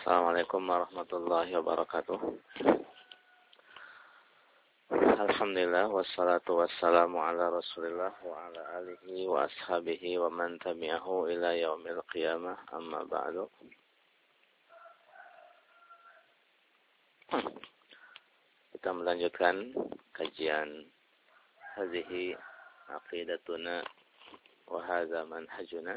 Assalamualaikum warahmatullahi wabarakatuh. Alhamdulillah wassalatu wassalamu ala Rasulillah wa ala alihi wa ashabihi wa man tabi'ahu ila yaumil qiyamah, amma ba'du. Kita melanjutkan kajian hadhihi aqidatuna wa hadza manhajuna.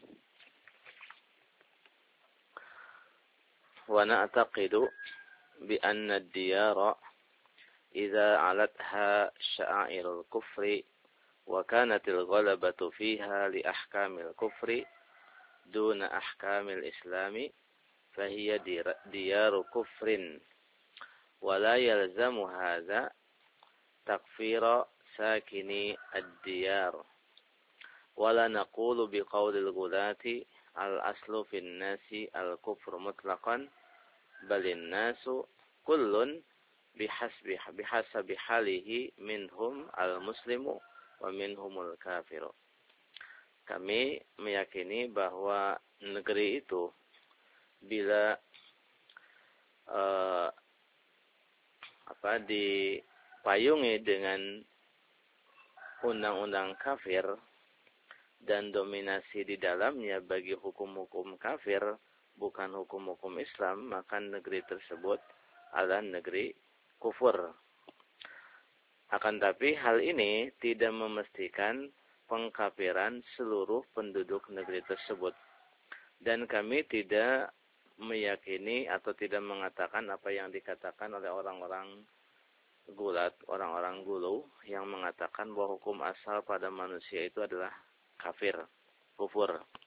Wa na'taqidu bi anna ad-diyara idza 'alatha sya'airul kufri wa kanatil ghalabatu fiha li ahkamil kufri duna ahkamil islami fahiya diyaru kufrin wa la yalzamu hadza takfira sakini ad-diyar wa la naqulu biqawlil ghulati al-aslu fin nasi al-kufru mutlaqan balin nasu kullun bihasabi halihi minhum al-muslimu wa minhumul kafiru. Kami meyakini bahwa negeri itu bila dipayungi dengan undang-undang kafir dan dominasi di dalamnya bagi hukum-hukum kafir, bukan hukum-hukum Islam, maka negeri tersebut adalah negeri kufur. Akan tapi hal ini tidak memastikan pengkafiran seluruh penduduk negeri tersebut. Dan kami tidak meyakini atau tidak mengatakan apa yang dikatakan oleh orang-orang gulat, orang-orang gulu, yang mengatakan bahwa hukum asal pada manusia itu adalah kafir, kufur.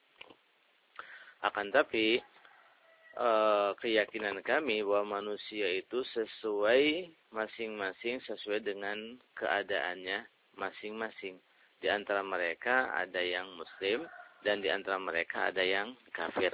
Akan tapi keyakinan kami bahwa manusia itu sesuai masing-masing, sesuai dengan keadaannya masing-masing. Di antara mereka ada yang muslim dan di antara mereka ada yang kafir.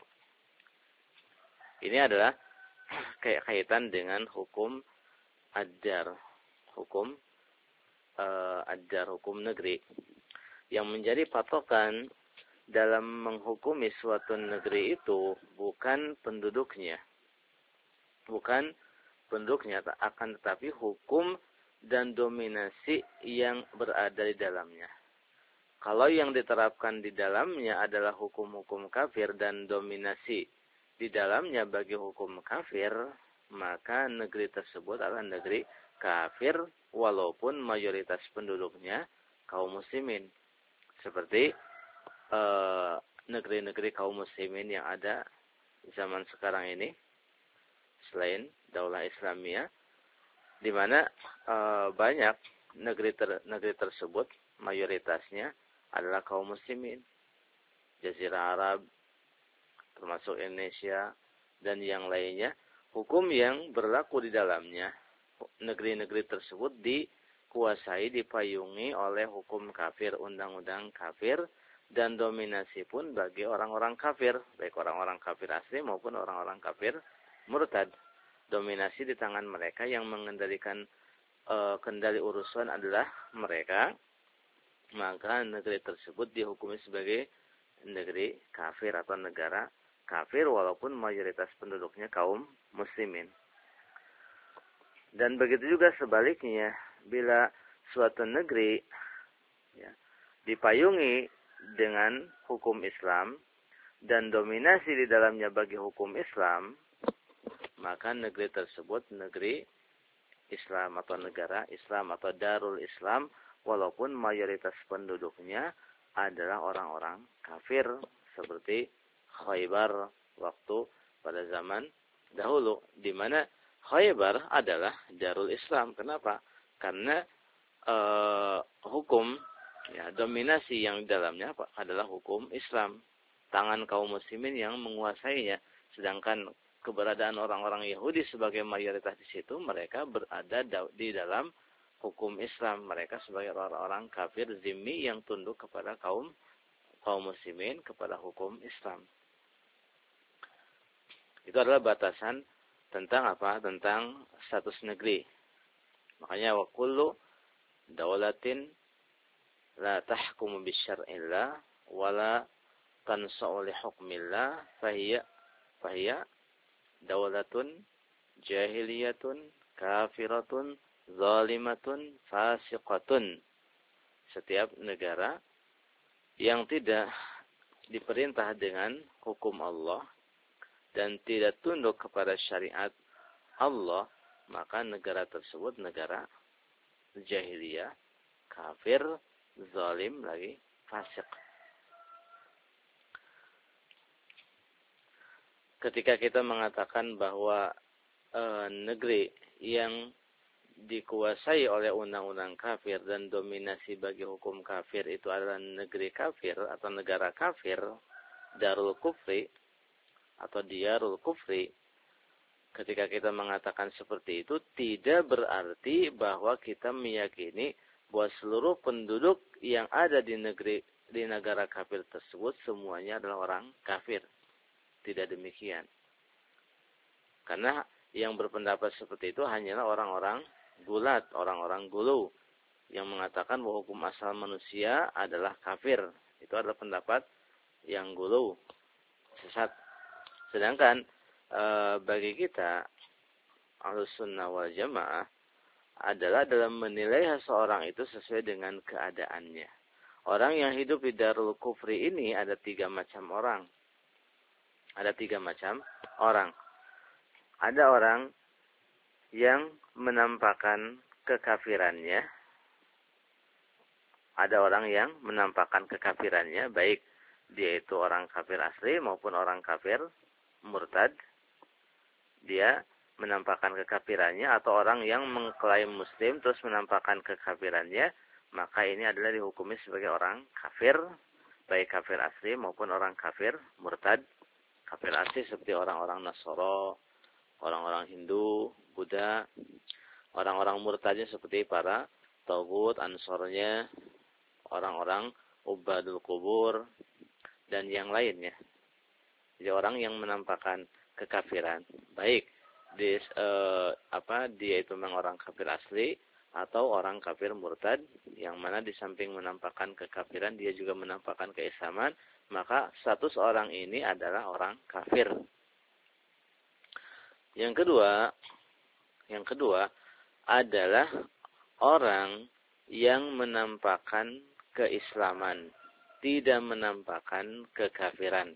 Ini adalah kaitan dengan hukum ad-dar, hukum ad-dar, hukum negeri. Yang menjadi patokan dalam menghukumi suatu negeri itu bukan penduduknya. Bukan penduduknya, akan tetapi hukum dan dominasi yang berada di dalamnya. Kalau yang diterapkan di dalamnya adalah hukum-hukum kafir dan dominasi di dalamnya bagi hukum kafir, maka negeri tersebut adalah negeri kafir walaupun mayoritas penduduknya kaum muslimin. Seperti negeri-negeri kaum muslimin yang ada zaman sekarang ini selain Daulah Islamiyah, di mana banyak negeri tersebut mayoritasnya adalah kaum muslimin. Jazirah Arab termasuk Indonesia dan yang lainnya, hukum yang berlaku di dalamnya negeri-negeri tersebut dikuasai, dipayungi oleh hukum kafir, undang-undang kafir, dan dominasi pun bagi orang-orang kafir, baik orang-orang kafir asli maupun orang-orang kafir murtad. Dominasi di tangan mereka, yang mengendalikan kendali urusan adalah mereka, maka negeri tersebut dihukumi sebagai negeri kafir atau negara kafir walaupun mayoritas penduduknya kaum muslimin. Dan begitu juga sebaliknya, bila suatu negeri dipayungi dengan hukum Islam dan dominasi di dalamnya bagi hukum Islam, maka negeri tersebut negeri Islam atau negara Islam atau Darul Islam walaupun mayoritas penduduknya adalah orang-orang kafir, seperti Khaybar waktu pada zaman dahulu, di mana Khaybar adalah Darul Islam. Kenapa? Karena hukum dominasi yang di dalamnya adalah hukum Islam, tangan kaum muslimin yang menguasainya. Sedangkan keberadaan orang-orang Yahudi sebagai mayoritas di situ, mereka berada di dalam hukum Islam. Mereka sebagai orang-orang kafir zimmi yang tunduk kepada kaum muslimin, kepada hukum Islam. Itu adalah batasan tentang apa? Tentang status negeri. Makanya wa kullu daulatin la tahkumu bisyar'illah wala tansa'u li hukmillah fahiya daulatun jahiliyatun kafiratun zalimatun fasiqatun. Setiap negara yang tidak diperintah dengan hukum Allah dan tidak tunduk kepada syariat Allah, maka negara tersebut negara jahiliyah, kafir, zalim, lagi fasik. Ketika kita mengatakan bahwa negeri yang dikuasai oleh undang-undang kafir dan dominasi bagi hukum kafir itu adalah negeri kafir atau negara kafir, darul kufri atau diyarul kufri, ketika kita mengatakan seperti itu tidak berarti bahwa kita meyakini bahwa seluruh penduduk yang ada di negara kafir tersebut semuanya adalah orang kafir. Tidak demikian. Karena yang berpendapat seperti itu hanyalah orang-orang gulat, orang-orang gulu yang mengatakan bahwa hukum asal manusia adalah kafir. Itu adalah pendapat yang gulu, sesat. Sedangkan bagi kita Ahlus Sunnah wal Jamaah adalah dalam menilai seseorang itu sesuai dengan keadaannya. Orang yang hidup di darul kufri ini ada 3 macam orang. Ada 3 macam orang. Ada orang yang menampakkan kekafirannya. Ada orang yang menampakkan kekafirannya, baik dia itu orang kafir asli maupun orang kafir murtad. Dia menampakkan kekafirannya, atau orang yang mengklaim muslim terus menampakkan kekafirannya, maka ini adalah dihukumi sebagai orang kafir, baik kafir asli maupun orang kafir murtad. Kafir asli seperti orang-orang Nasara, orang-orang Hindu, Buddha. Orang-orang murtadnya seperti para Tauhid, Ansornya, orang-orang Ubadul Kubur, dan yang lainnya. Jadi orang yang menampakkan kekafiran, baik dia itu memang orang kafir asli atau orang kafir murtad, yang mana di samping menampakkan kekafiran dia juga menampakkan keislaman, maka status orang ini adalah orang kafir. Yang kedua adalah orang yang menampakkan keislaman, tidak menampakkan kekafiran.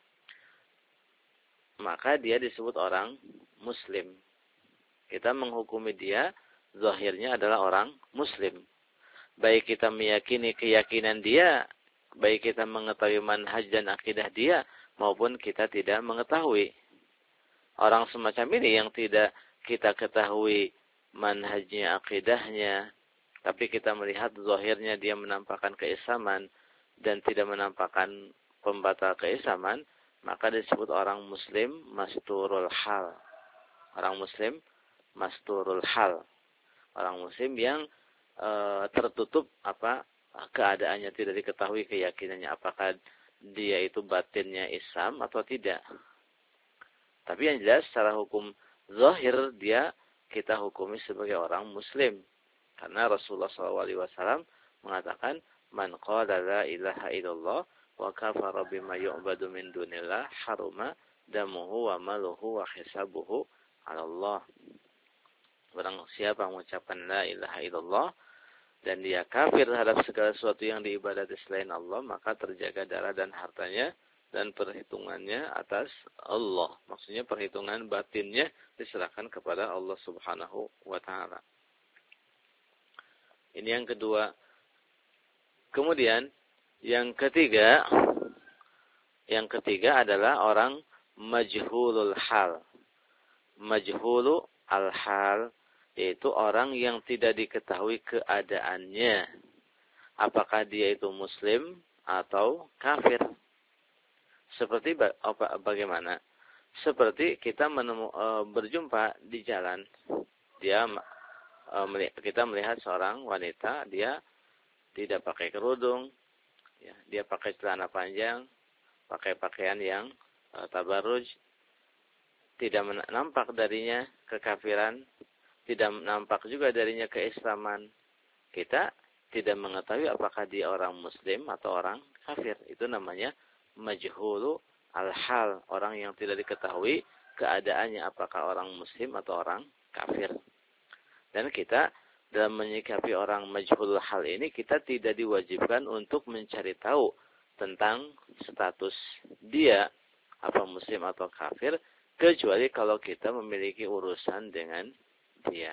Maka dia disebut orang muslim. Kita menghukumi dia, zahirnya adalah orang muslim. Baik kita meyakini keyakinan dia, baik kita mengetahui manhaj dan akidah dia, maupun kita tidak mengetahui. Orang semacam ini yang tidak kita ketahui manhajnya, akidahnya, tapi kita melihat zahirnya dia menampakkan keislaman dan tidak menampakkan pembatal keislaman, maka disebut orang muslim masturul hal. Orang muslim masturul hal. Orang muslim yang tertutup keadaannya, tidak diketahui keyakinannya, apakah dia itu batinnya Islam atau tidak. Tapi yang jelas secara hukum zahir dia kita hukumi sebagai orang muslim. Karena Rasulullah SAW mengatakan, man qala la ilaha illallah wa kafara bima yu'badu min dunillah haruma damuhu wa maluhu wa hisabuhu 'ala Allah. Barang siapa mengucapkan la ilaha illallah dan dia kafir terhadap segala sesuatu yang diibadati selain Allah, maka terjaga darah dan hartanya dan perhitungannya atas Allah. Maksudnya perhitungan batinnya diserahkan kepada Allah Subhanahu wa taala. Ini yang kedua. Kemudian yang ketiga adalah orang majhulul hal. Majhulu al-hal, yaitu orang yang tidak diketahui keadaannya. Apakah dia itu muslim atau kafir. Seperti bagaimana? Seperti kita berjumpa di jalan. Kita melihat seorang wanita, dia tidak pakai kerudung, ya, dia pakai celana panjang, pakai pakaian yang tabarruj, tidak nampak darinya kekafiran, tidak nampak juga darinya keislaman. Kita tidak mengetahui apakah dia orang muslim atau orang kafir. Itu namanya majhulu al-hal, orang yang tidak diketahui keadaannya apakah orang muslim atau orang kafir. Dan kita dalam menyikapi orang majhul hal ini, kita tidak diwajibkan untuk mencari tahu tentang status dia, apa muslim atau kafir, kecuali kalau kita memiliki urusan dengan dia.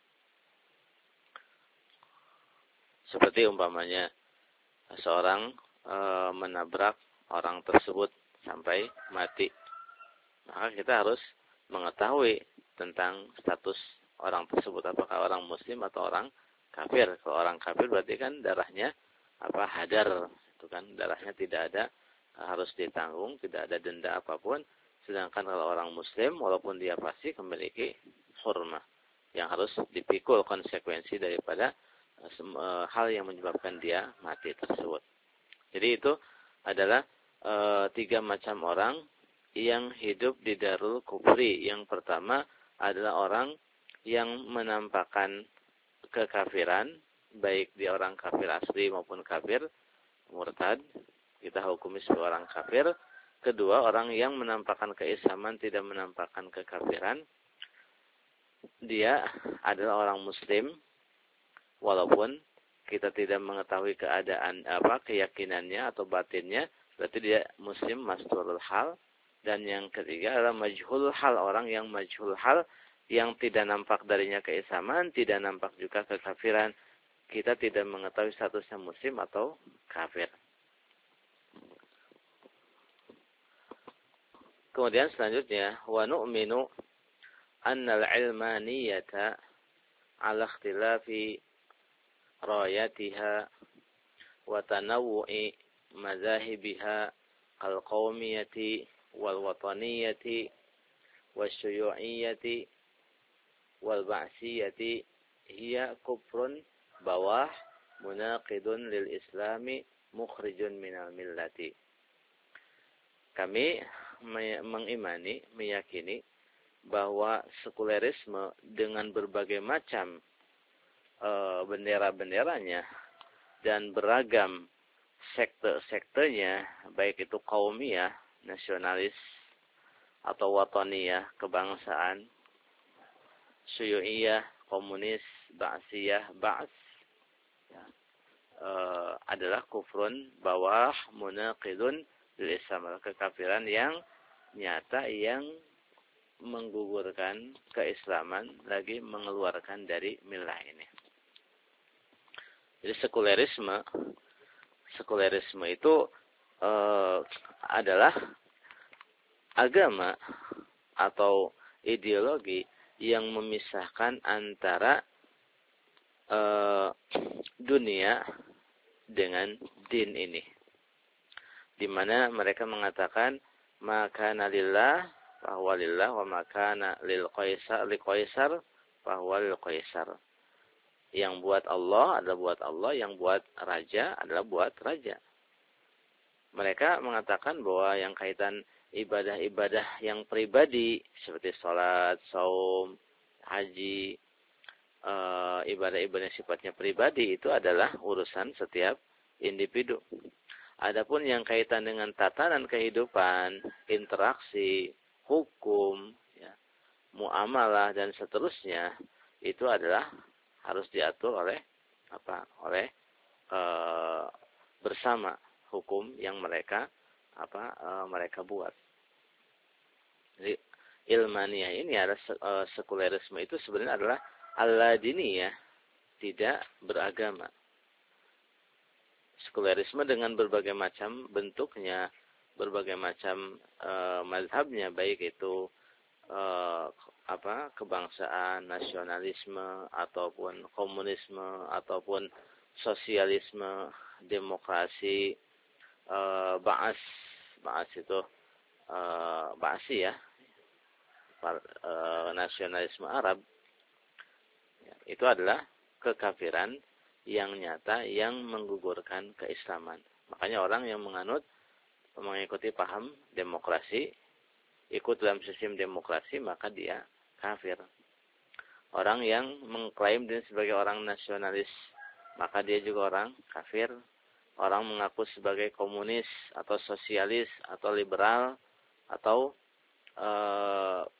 Seperti umpamanya seorang menabrak orang tersebut sampai mati. Maka kita harus mengetahui tentang status orang tersebut, apakah orang muslim atau orang kafir. Kalau orang kafir berarti kan darahnya hadar, itu kan darahnya tidak ada, harus ditanggung, tidak ada denda apapun. Sedangkan kalau orang muslim, walaupun dia fasik, memiliki hurmah yang harus dipikul konsekuensi daripada hal yang menyebabkan dia mati tersebut. Jadi itu adalah 3 macam orang yang hidup di darul kufri. Yang pertama adalah orang yang menampakkan kekafiran, baik dia orang kafir asli maupun kafir murtad, kita hukumi sebagai orang kafir. Kedua, orang yang menampakkan keislaman, tidak menampakkan kekafiran. Dia adalah orang muslim, walaupun kita tidak mengetahui keadaan keyakinannya atau batinnya, berarti dia muslim masturul hal. Dan yang ketiga adalah majhul hal, orang yang majhul hal, yang tidak nampak darinya keislaman, tidak nampak juga kekafiran. Kita tidak mengetahui statusnya muslim atau kafir. Kemudian selanjutnya, wa nu'minu annal ilmaniyata ala ikhtilafi rayatiha wa tanawu'i mazahibiha al-qawmiyati wal-wataniyati wasyuyu'iyati wal-ba'siyati hiya kufrun bawah munaqidun lil islami mukhrijun minal millati. Kami meyakini bahwa sekulerisme dengan berbagai macam bendera-benderanya dan beragam sekte-sektenya, baik itu qaumiyah, nasionalis, atau wataniyah, kebangsaan, syuyu'iyah, komunis, ba'siyah, adalah kufrun bawah munaqidun lil Islam, kekafiran yang nyata, yang menggugurkan keislaman, lagi mengeluarkan dari milah ini. Jadi sekulerisme itu adalah agama atau ideologi yang memisahkan antara dunia dengan din ini, di mana mereka mengatakan maka lillah fahuwa lillah wa maka lil qaisar fahuwa lil qaisar. Yang buat Allah adalah buat Allah, yang buat raja adalah buat raja. Mereka mengatakan bahwa yang kaitan ibadah-ibadah yang pribadi seperti salat, saum, haji, ibadah-ibadah yang sifatnya pribadi itu adalah urusan setiap individu. Adapun yang kaitan dengan tatanan kehidupan, interaksi, hukum, ya, muamalah dan seterusnya, itu adalah harus diatur oleh bersama hukum yang mereka buat. Jadi ilmaniyah ini adalah sekulerisme itu sebenarnya adalah al-ladiniyah, tidak beragama. Sekulerisme dengan berbagai macam bentuknya, berbagai macam mazhabnya, baik itu kebangsaan, nasionalisme, ataupun komunisme, ataupun sosialisme, demokrasi, Ba'as itu Ba'asi ya, nasionalisme Arab, itu adalah kekafiran yang nyata yang menggugurkan keislaman. Makanya orang yang mengikuti paham demokrasi, ikut dalam sistem demokrasi, maka dia kafir. Orang yang mengklaim diri sebagai orang nasionalis, maka dia juga orang kafir. Orang mengaku sebagai komunis atau sosialis atau liberal atau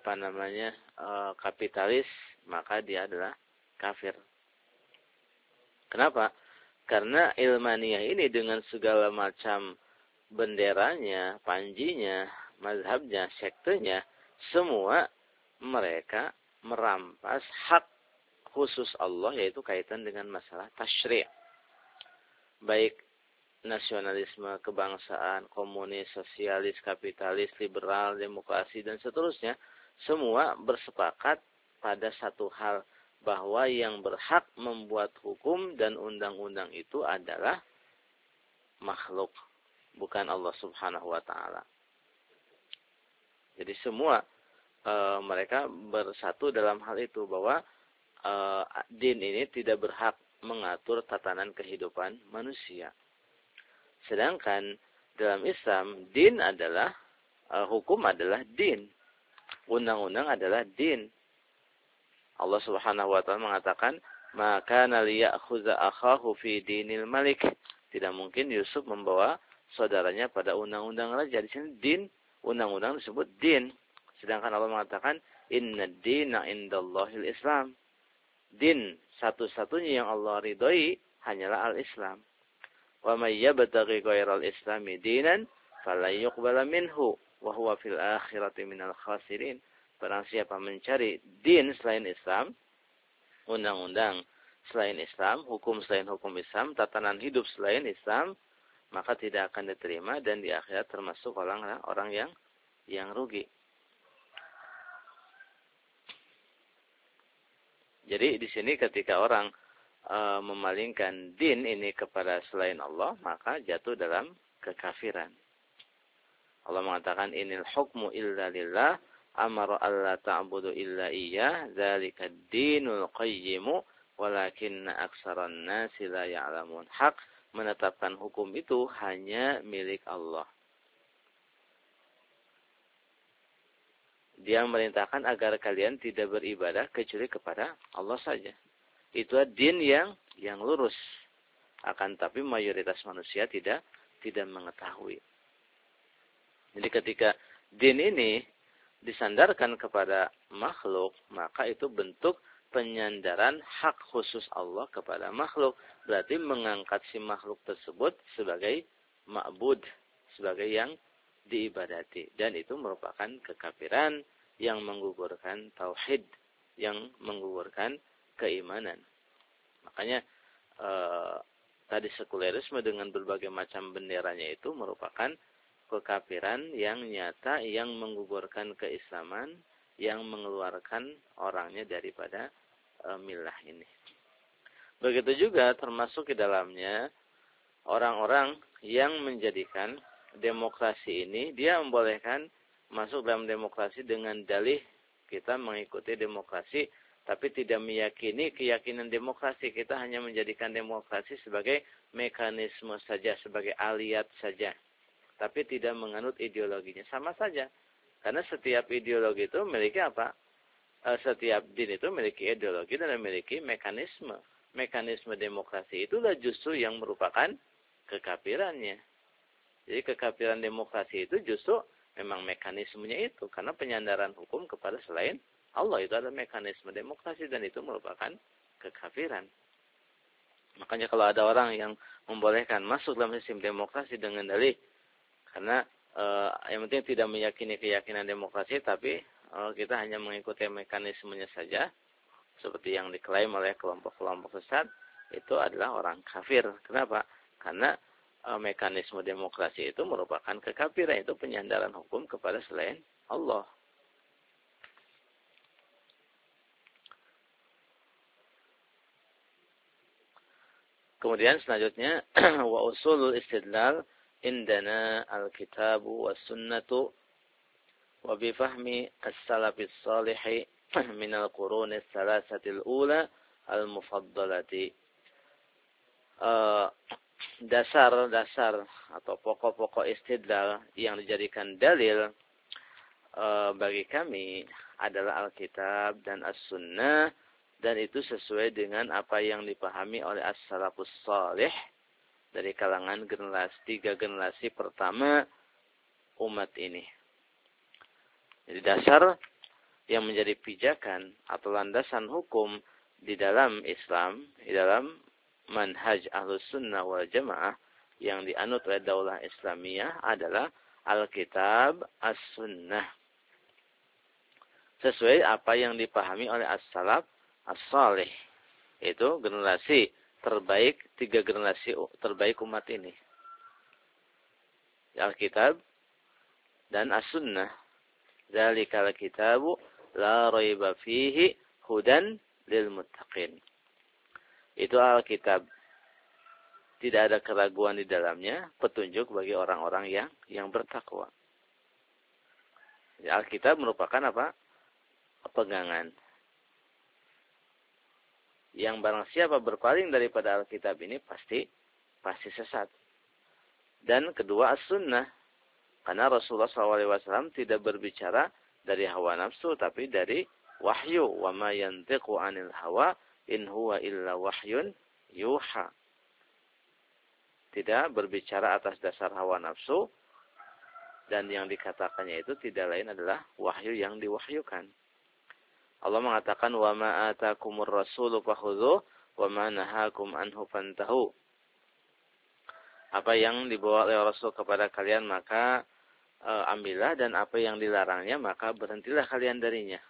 kapitalis, maka dia adalah kafir. Kenapa? Karena ilmaniyah ini dengan segala macam benderanya, panjinya, mazhabnya, sektenya, semua mereka merampas hak khusus Allah, yaitu kaitan dengan masalah tasyri'. Baik nasionalisme, kebangsaan, komunis, sosialis, kapitalis, liberal, demokrasi, dan seterusnya, semua bersepakat pada satu hal, bahwa yang berhak membuat hukum dan undang-undang itu adalah makhluk, bukan Allah Subhanahu wa taala. Jadi semua mereka bersatu dalam hal itu, bahwa din ini tidak berhak mengatur tatanan kehidupan manusia. Sedangkan dalam Islam, din adalah hukum adalah din. Undang-undang adalah din. Allah Subhanahu wa taala mengatakan, "Maka liya'khudha akhahu fi dinil malik." Tidak mungkin Yusuf membawa saudaranya pada undang-undang raja. Di sini din, undang-undang disebut din. Sedangkan Allah mengatakan, "Inna ad-dina 'indallahil Islam." Din satu-satunya yang Allah ridhoi hanyalah al-Islam. "Wa may yabtaghi ghairal islami dinan falan yuqbala minhu wa huwa fil akhirati minal khasirin." Barang siapa mencari din selain Islam, undang-undang selain Islam, hukum selain hukum Islam, tatanan hidup selain Islam, maka tidak akan diterima dan di akhirat termasuk orang yang rugi. Jadi di sini ketika orang memalingkan din ini kepada selain Allah, maka jatuh dalam kekafiran. Allah mengatakan, "Inil hukmu illa lillah, amara alla ta'budu illa iyyah, dzalika ad-dinul qayyimu, walakinna aktsaran nasi la ya'lamun." Hak menetapkan hukum itu hanya milik Allah. Dia memerintahkan agar kalian tidak beribadah kecuali kepada Allah saja. Itu din yang lurus. Akan tapi mayoritas manusia tidak mengetahui. Jadi ketika din ini disandarkan kepada makhluk, maka itu bentuk penyandaran hak khusus Allah kepada makhluk. Berarti mengangkat si makhluk tersebut sebagai ma'bud, sebagai yang diibadati. Dan itu merupakan kekafiran yang menggugurkan tauhid, yang menggugurkan keimanan. Makanya tadi sekulerisme dengan berbagai macam benderanya itu merupakan kekafiran yang nyata, yang menggugurkan keislaman, yang mengeluarkan orangnya daripada milah ini. Begitu juga termasuk di dalamnya orang-orang yang menjadikan demokrasi ini, dia membolehkan masuk dalam demokrasi dengan dalih kita mengikuti demokrasi, tapi tidak meyakini keyakinan demokrasi. Kita hanya menjadikan demokrasi sebagai mekanisme saja, sebagai aliat saja, tapi tidak menganut ideologinya. Sama saja. Karena setiap ideologi itu memiliki apa? Setiap din itu memiliki ideologi dan memiliki mekanisme. Mekanisme demokrasi itulah justru yang merupakan kekafirannya. Jadi kekafiran demokrasi itu justru memang mekanismenya itu. Karena penyandaran hukum kepada selain Allah itu adalah mekanisme demokrasi dan itu merupakan kekafiran. Makanya kalau ada orang yang membolehkan masuk dalam sistem demokrasi dengan dalih, karena yang penting tidak meyakini keyakinan demokrasi, tapi kita hanya mengikuti mekanismenya saja, seperti yang diklaim oleh kelompok-kelompok sesat, itu adalah orang kafir. Kenapa? Karena mekanisme demokrasi itu merupakan kekafiran, itu penyandaran hukum kepada selain Allah. Kemudian selanjutnya wa usulul istidlal indana al-kitabu was sunnatu wa bi fahmi as-salafis salih min al-qurun ats-tsalatsatil ula al-mufaddalati. Dasar-dasar atau pokok-pokok istidlal yang dijadikan dalil bagi kami adalah Alkitab dan As-Sunnah, dan itu sesuai dengan apa yang dipahami oleh as-salafus salih dari kalangan tiga generasi pertama umat ini. Jadi dasar yang menjadi pijakan atau landasan hukum di dalam Islam, di dalam manhaj Ahlus Sunnah wal Jamaah yang dianut oleh Daulah Islamiyah adalah Alkitab, As-Sunnah. Sesuai apa yang dipahami oleh As-Salaf, As-Salih. Itu generasi terbaik, 3 generasi terbaik umat ini. Alkitab dan As-Sunnah. Dzalikal kitabu la raiba fihi hudan lil muttaqin. Itu Alkitab. Tidak ada keraguan di dalamnya, petunjuk bagi orang-orang yang bertakwa. Alkitab merupakan apa? Pegangan. Yang barang siapa berpaling daripada Alkitab ini pasti sesat. Dan kedua As-Sunnah. Karena Rasulullah SAW tidak berbicara dari hawa nafsu, tapi dari wahyu. Wa ma yantiqu anil hawa in huwa illa wahyun yuha. Tidak berbicara atas dasar hawa nafsu. Dan yang dikatakannya itu tidak lain adalah wahyu yang diwahyukan. Allah mengatakan, wa ma atakumur rasulu fakhudhuh wa ma nahakum anhu fantahu. Apa yang dibawa oleh Rasul kepada kalian maka ambillah, dan apa yang dilarangnya maka berhentilah kalian darinya.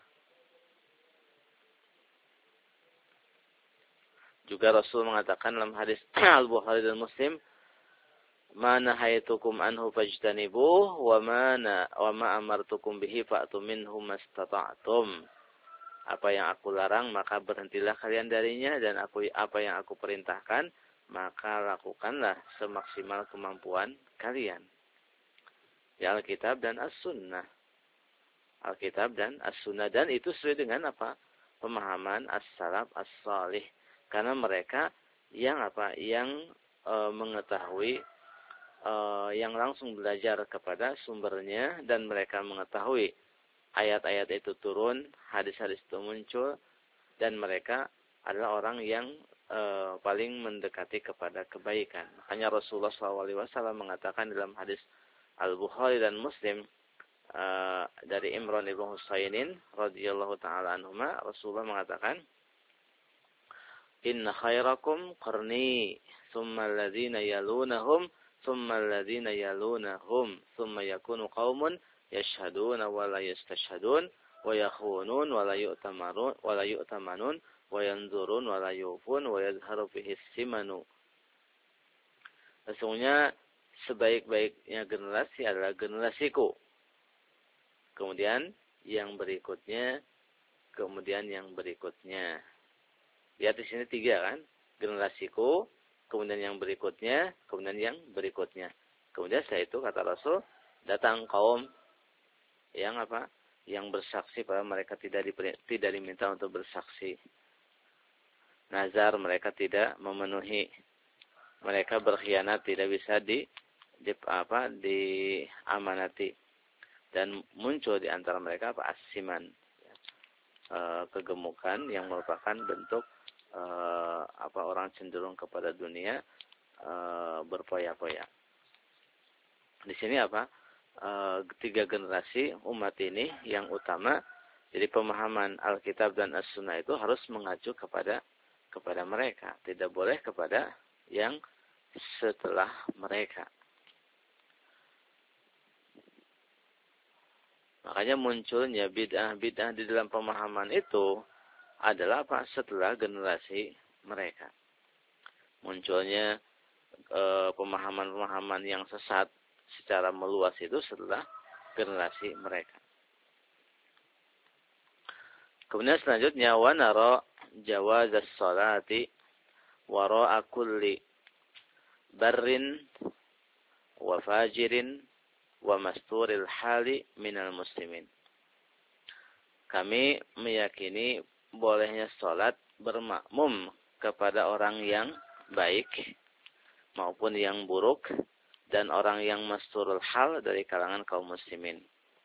Juga Rasul mengatakan dalam hadis Al-Bukhari dan Muslim, ma nahaitukum anhu fajtanibuh wa ma amartukum bihi fa'tu minhu mastata'tum. Apa yang aku larang maka berhentilah kalian darinya, dan apa yang aku perintahkan maka lakukanlah semaksimal kemampuan kalian. Ya, Alkitab dan As-Sunnah. Alkitab dan As-Sunnah. Dan itu sesuai dengan apa? Pemahaman As-Salaf As-Salih. Karena mereka yang apa? Yang mengetahui, yang langsung belajar kepada sumbernya, dan mereka mengetahui ayat-ayat itu turun, hadis-hadis itu muncul, dan mereka adalah orang yang paling mendekati kepada kebaikan. Makanya Rasulullah SAW mengatakan dalam hadis Al-Bukhari dan Muslim dari Imran ibn Husainin radhiyallahu taala anhuma, Rasulullah mengatakan, inna khairakum qarni thumma alladhina yalunahum thumma alladhina yalunahum thumma yakunu qaumun yashhaduna wa la yastashhadun wa yakhunun wa la yu'tamanun wa yanzurun wa la yufun wa yadhharu fihi simanu. Sesungguhnya sebaik-baiknya generasi adalah generasiku. Kemudian yang berikutnya, kemudian yang berikutnya. Lihat di sini 3 kan? Generasiku, kemudian yang berikutnya, kemudian yang berikutnya. Kemudian setelah itu kata Rasul, datang kaum yang apa? Yang bersaksi bahwa mereka tidak diminta untuk bersaksi. Nazar mereka tidak memenuhi. Mereka berkhianat, tidak bisa diamanati, dan muncul di antara mereka asiman, kegemukan yang merupakan bentuk orang cenderung kepada dunia, berpoya-poya. Di sini 3 generasi umat ini yang utama. Jadi pemahaman Alkitab dan As-Sunnah itu harus mengacu kepada mereka, tidak boleh kepada yang setelah mereka. Makanya munculnya bid'ah di dalam pemahaman itu adalah setelah generasi mereka. Munculnya pemahaman-pemahaman yang sesat secara meluas itu setelah generasi mereka. Kemudian selanjutnya, wa nara jawaz as-salati wara'a kulli barrin wa fajirin wa masturil hali minal muslimin. Kami meyakini bolehnya salat bermakmum kepada orang yang baik maupun yang buruk, dan orang yang masturul hal dari kalangan kaum muslimin.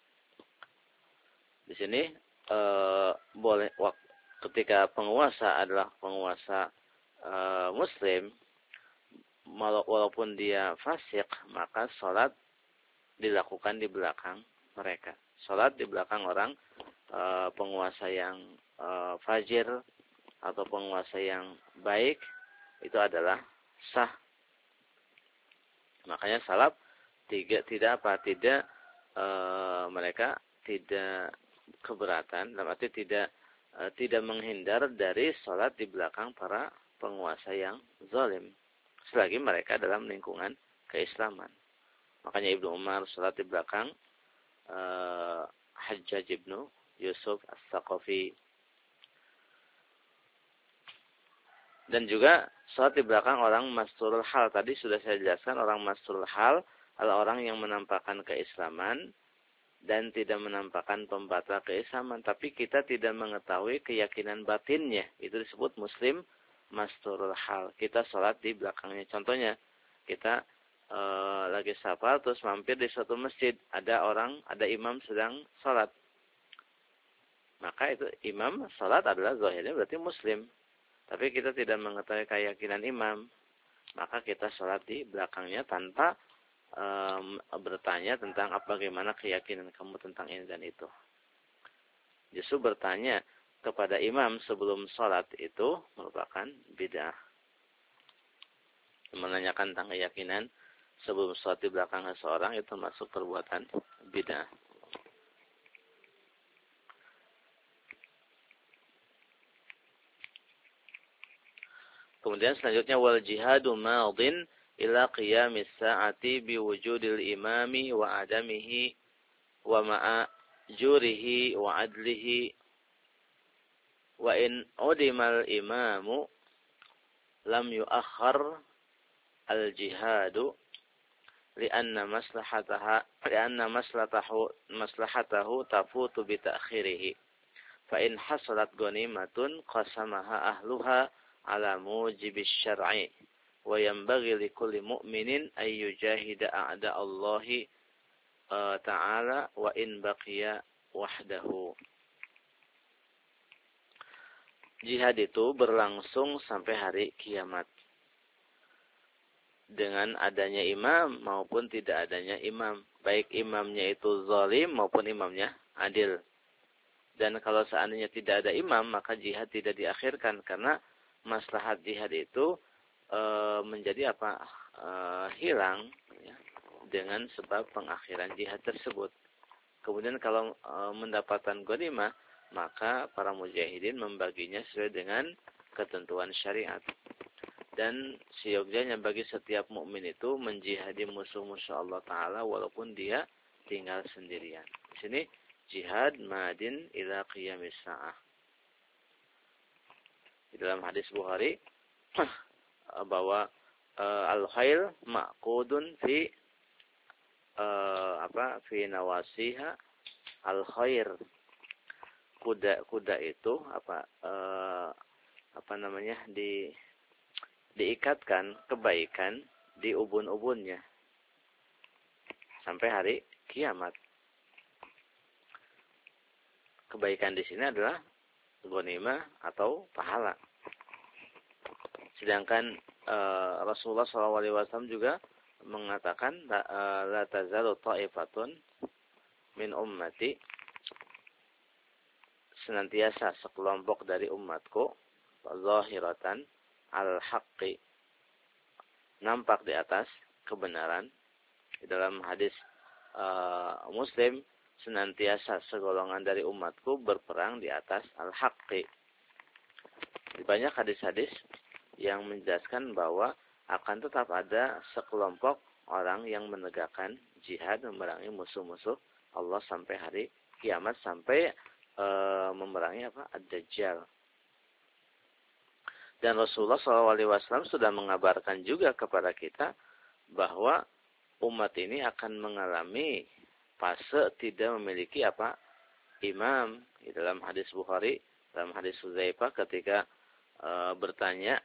Di sini boleh ketika penguasa adalah penguasa muslim, walaupun dia fasik, maka salat dilakukan di belakang mereka. Salat di belakang orang penguasa yang fajir atau penguasa yang baik, itu adalah sah. Makanya salaf mereka tidak keberatan, dalam arti tidak menghindar dari sholat di belakang para penguasa yang zalim, selagi mereka dalam lingkungan keislaman. Makanya Ibnu Umar sholat di belakang Hajjaj ibnu Yusuf As-Saqafi. Dan juga sholat di belakang orang masturul hal. Tadi sudah saya jelaskan, orang masturul hal adalah orang yang menampakkan keislaman dan tidak menampakkan pembatal keislaman. Tapi kita tidak mengetahui keyakinan batinnya. Itu disebut muslim masturul hal. Kita sholat di belakangnya. Contohnya, kita lagi safar terus mampir di suatu masjid. Ada imam sedang sholat. Maka itu imam sholat adalah zahirnya berarti muslim. Tapi kita tidak mengetahui keyakinan imam. Maka kita sholat di belakangnya tanpa bertanya tentang bagaimana keyakinan kamu tentang ini dan itu. Justru bertanya kepada imam sebelum sholat itu merupakan bid'ah. Menanyakan tentang keyakinan sebelum sholat di belakang seseorang itu masuk perbuatan bid'ah. Kemudian selanjutnya wal jihadu madin ila qiyamis sa'ati biwujudil imami wa adamihi wa ma'ajurihi wa adlihi wa in udimal imamu lam yuakhar al jihadu lianna maslahatahu tafutu bi ta'khirihi fa in hasalat ghanimatun qasamaha ahluha ala mujibis syar'i wa yanbaghi likulli mu'minin ay yujahida a'da Allah ta'ala wa in baqiya wahdahu. Jihad itu berlangsung sampai hari kiamat. Dengan adanya imam maupun tidak adanya imam. Baik imamnya itu zalim maupun imamnya adil. Dan kalau seandainya tidak ada imam, maka jihad tidak diakhirkan. Karena maslahat jihad itu menjadi hilang ya, dengan sebab pengakhiran jihad tersebut. Kemudian kalau mendapatkan ghanimah, maka para mujahidin membaginya sesuai dengan ketentuan syariat. Dan seyogyanya bagi setiap mukmin itu menjihadi musuh-musuh Allah Ta'ala walaupun dia tinggal sendirian. Di sini jihad madin ila qiyamis sa'ah. Di dalam hadis Bukhari bahwa al-khail ma'qudun fi nawasiha al-khair. Kuda itu diikatkan kebaikan di ubun-ubunnya sampai hari kiamat. Kebaikan di sini adalah ghanimah atau pahala. Sedangkan Rasulullah SAW juga mengatakan la tazalu ta'ifatun min ummati, senantiasa sekelompok dari umatku zahiratan al-haqqi, nampak di atas kebenaran. Di dalam hadis Muslim, senantiasa segolongan dari umatku berperang di atas al-haqqi. Banyak hadis-hadis yang menjelaskan bahwa akan tetap ada sekelompok orang yang menegakkan jihad memerangi musuh-musuh Allah sampai hari kiamat, sampai memerangi ad-Dajjal. Dan Rasulullah SAW sudah mengabarkan juga kepada kita bahwa umat ini akan mengalami fase tidak memiliki imam. Di dalam hadis Bukhari, dalam hadis Hudzaifah ketika bertanya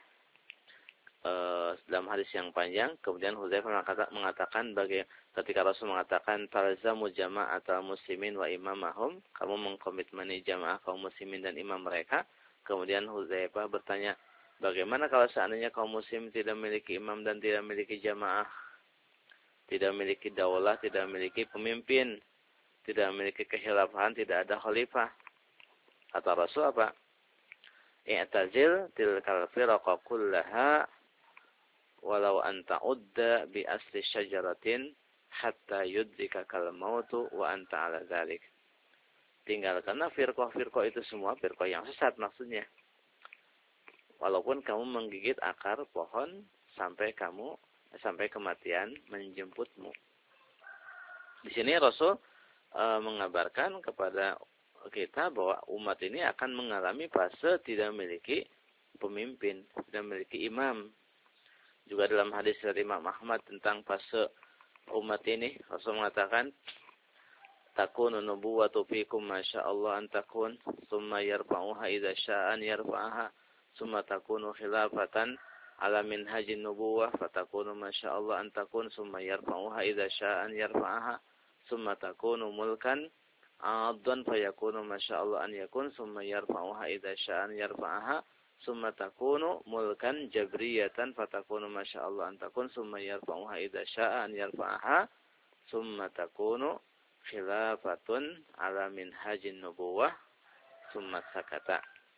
dalam hadis yang panjang, kemudian Hudzaifah mengatakan ketika Rasul mengatakan talzamu jama'atal muslimin wa imamahum, kamu mengkomitmeni jamaah kaum muslimin dan imam mereka. Kemudian Hudzaifah bertanya, bagaimana kalau seandainya kaum muslim tidak memiliki imam dan tidak memiliki jamaah, tidak memiliki daulah, tidak memiliki pemimpin, tidak memiliki kekhilafahan, tidak ada khalifah. Kata Rasul apa? I'tazil tilkal firaqa kullaha walau anta udda bi asli syajaratin hatta yudrikakal mautu wa anta ala dzalik. Tinggalkanlah firqah-firqah itu semua, firqah yang sesat maksudnya. Walaupun kamu menggigit akar pohon sampai kematian menjemputmu. Di sini Rasul mengabarkan kepada kita bahwa umat ini akan mengalami fase tidak memiliki pemimpin, tidak memiliki imam. Juga dalam hadis dari Imam Ahmad tentang fase umat ini, Rasul mengatakan, takunu nubuwatu fikum masyaallah an takun, summa yarfa'uha idza sya'an yarfa'aha, summa takunu khilafatan ala minhajin nubuwah, fatakunu masyaallah an takun, summa yarfa'uha idza sya'an yarfa'aha, summa takunu mulkan adhan fayakunu masyaallah an yakun, summa yarfa'uha idza sya'an yarfa'aha, summa takunu mulkan jabriyatan fatakunu masyaallah an takun, summa yarfa'uha idza sya'an yarfa'aha, summa takunu khilafatun ala minhajin nubuwah, summa sakata.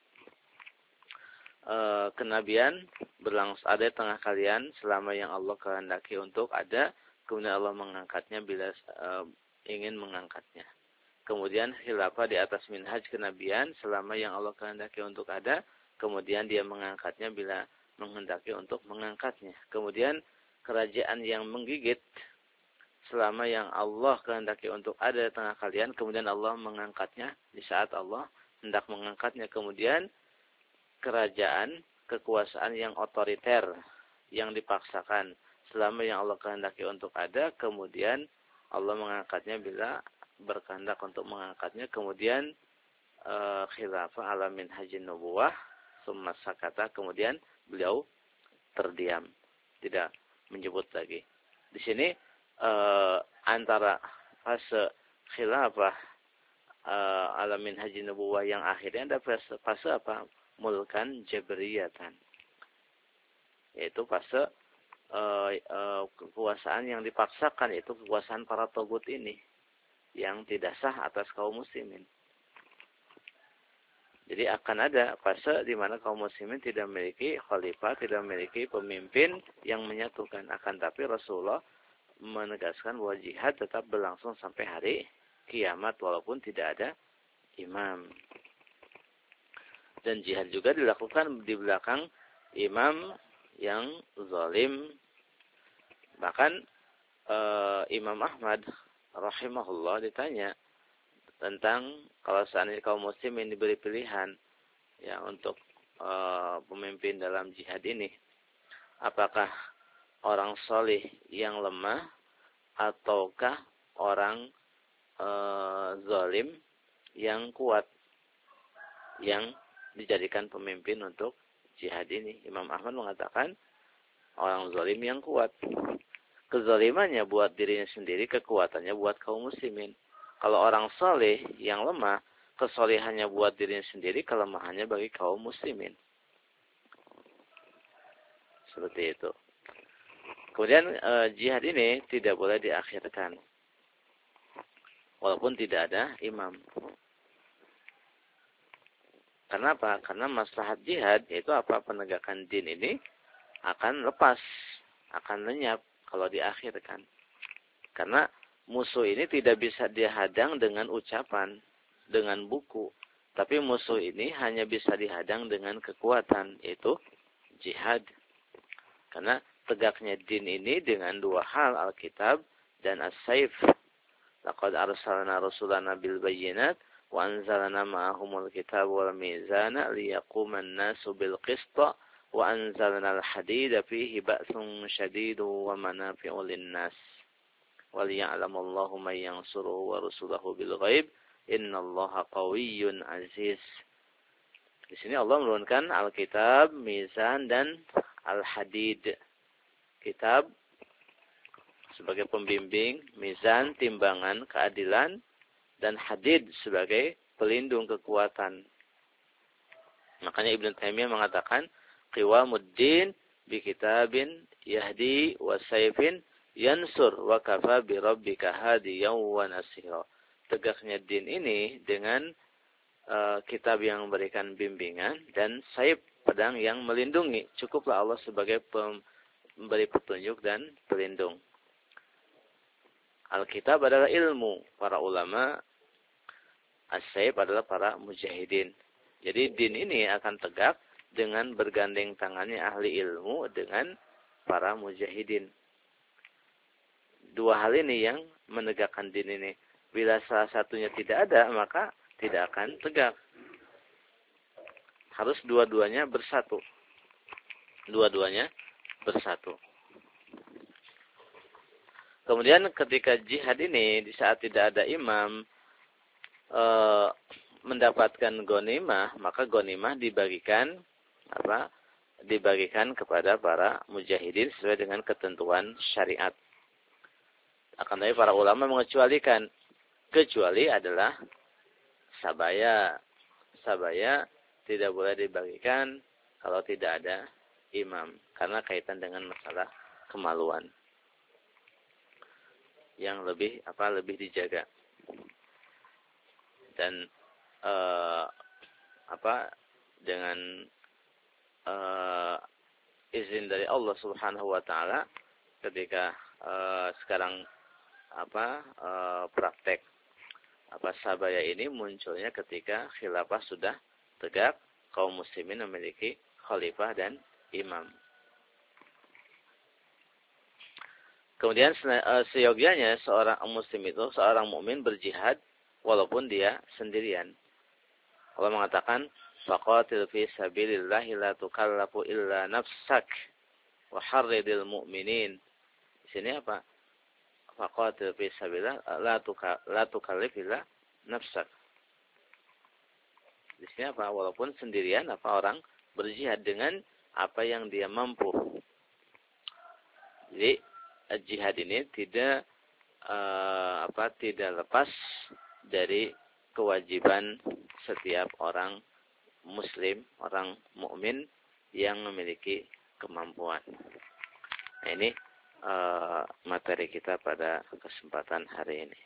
Kenabian berlangsung ada di tengah kalian selama yang Allah kehendaki untuk ada, kemudian Allah mengangkatnya bila ingin mengangkatnya. Kemudian khilafah di atas minhaj kenabian selama yang Allah kehendaki untuk ada, kemudian dia mengangkatnya bila menghendaki untuk mengangkatnya. Kemudian kerajaan yang menggigit selama yang Allah kehendaki untuk ada di tengah kalian, kemudian Allah mengangkatnya di saat Allah hendak mengangkatnya. Kemudian kerajaan, kekuasaan yang otoriter, yang dipaksakan selama yang Allah kehendaki untuk ada, kemudian Allah mengangkatnya bila berkehendak untuk mengangkatnya. Kemudian khilafah ala minhajin nubuwah, summa sakata, kemudian beliau terdiam, tidak menyebut lagi. Di sini antara fase khilafah ala minhajin nubuwah yang akhirnya ada fase apa? Mulkan jabriyatan. Yaitu fase kekuasaan yang dipaksakan, yaitu kekuasaan para togut ini yang tidak sah atas kaum muslimin. Jadi akan ada fase di mana kaum muslimin tidak memiliki khalifah, tidak memiliki pemimpin yang menyatukan. Akan tapi Rasulullah menegaskan bahwa jihad tetap berlangsung sampai hari kiamat walaupun tidak ada imam. Dan jihad juga dilakukan di belakang imam yang zalim. Bahkan Imam Ahmad rahimahullah ditanya tentang kalau seandainya kaum muslimin diberi pilihan ya untuk pemimpin dalam jihad ini, apakah orang soleh yang lemah ataukah orang zalim yang kuat yang dijadikan pemimpin untuk jihad ini? Imam Ahmad mengatakan orang zalim yang kuat. Kezalimannya buat dirinya sendiri, kekuatannya buat kaum muslimin. Kalau orang soleh yang lemah, kesolehannya buat dirinya sendiri, kelemahannya bagi kaum muslimin. Seperti itu. Kemudian jihad ini tidak boleh diakhirkan walaupun tidak ada imam. Kenapa? Karena maslahat jihad yaitu apa? Penegakan din ini akan lepas, akan lenyap kalau diakhirkan. Karena musuh ini tidak bisa dihadang dengan ucapan, dengan buku. Tapi musuh ini hanya bisa dihadang dengan kekuatan, yaitu jihad. Karena tegaknya din ini dengan dua hal, Alkitab dan as-saif. Laqad arsalna rasulana bil bayyinat wa anzalna ma'ahumul kitab wal mizana liyaquman nasu bil qista wa anzalna al-hadida fihi ba'sun syadidu wa manafi'u lin-nas wa liya'lamallahu man yansuruhu wa rusuluhu bil ghaib innallaha qawiyyun aziz. Di sini Allah menurunkan Alkitab, mizan dan al-hadid. Kitab sebagai pembimbing, mizan timbangan keadilan, dan hadid sebagai pelindung kekuatan. Makanya Ibnu Taimiyah mengatakan qiwamuddin bi kitabin yahdi wa sayfin yansur wa kafa bi rabbika hadiyan wa nasira. tegaknya din ini dengan kitab yang memberikan bimbingan dan saib pedang yang melindungi. Cukuplah Allah sebagai pemberi petunjuk dan pelindung. Alkitab adalah ilmu para ulama, as-saib adalah para mujahidin. Jadi din ini akan tegak dengan bergandeng tangannya ahli ilmu dengan para mujahidin. Dua hal ini yang menegakkan din ini. Bila salah satunya tidak ada, maka tidak akan tegak. Harus dua-duanya bersatu. Dua-duanya bersatu. Kemudian ketika jihad ini, di saat tidak ada imam, mendapatkan ghanimah, maka ghanimah dibagikan kepada para mujahidin sesuai dengan ketentuan syariat. Akan tetapi para ulama mengecualikan, kecuali adalah sabaya. Sabaya tidak boleh dibagikan kalau tidak ada imam, karena kaitan dengan masalah kemaluan yang lebih dijaga. Dan dengan izin dari Allah Subhanahu wa taala, ketika sekarang praktek sabaya ini munculnya ketika khilafah sudah tegak, kaum muslimin memiliki khalifah dan imam. Kemudian seyogianya seorang muslim itu, seorang mukmin berjihad walaupun dia sendirian. Allah mengatakan, faqatil fi sabilillahi la tukallafu illa nafsak wa harridil mu'minin. Di sini apa? Faqatil fi sabilillah la tukallif illa nafsak. Di sini apa? Walaupun sendirian, orang berjihad dengan apa yang dia mampu. Jadi jihad ini tidak lepas dari kewajiban setiap orang muslim, orang mukmin yang memiliki kemampuan. Nah, ini materi kita pada kesempatan hari ini.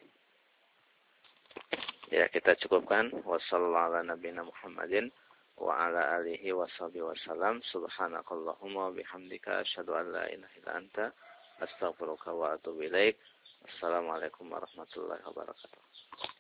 Ya, kita cukupkan. Wassallallahu ala nabiyina Muhammadin wa ala alihi washabihi wasallam. Subhanakallahumma wa bihamdika asyhadu an la ilaha illa anta astaghfiruka wa atubu ilaik. Assalamualaikum warahmatullahi wabarakatuh.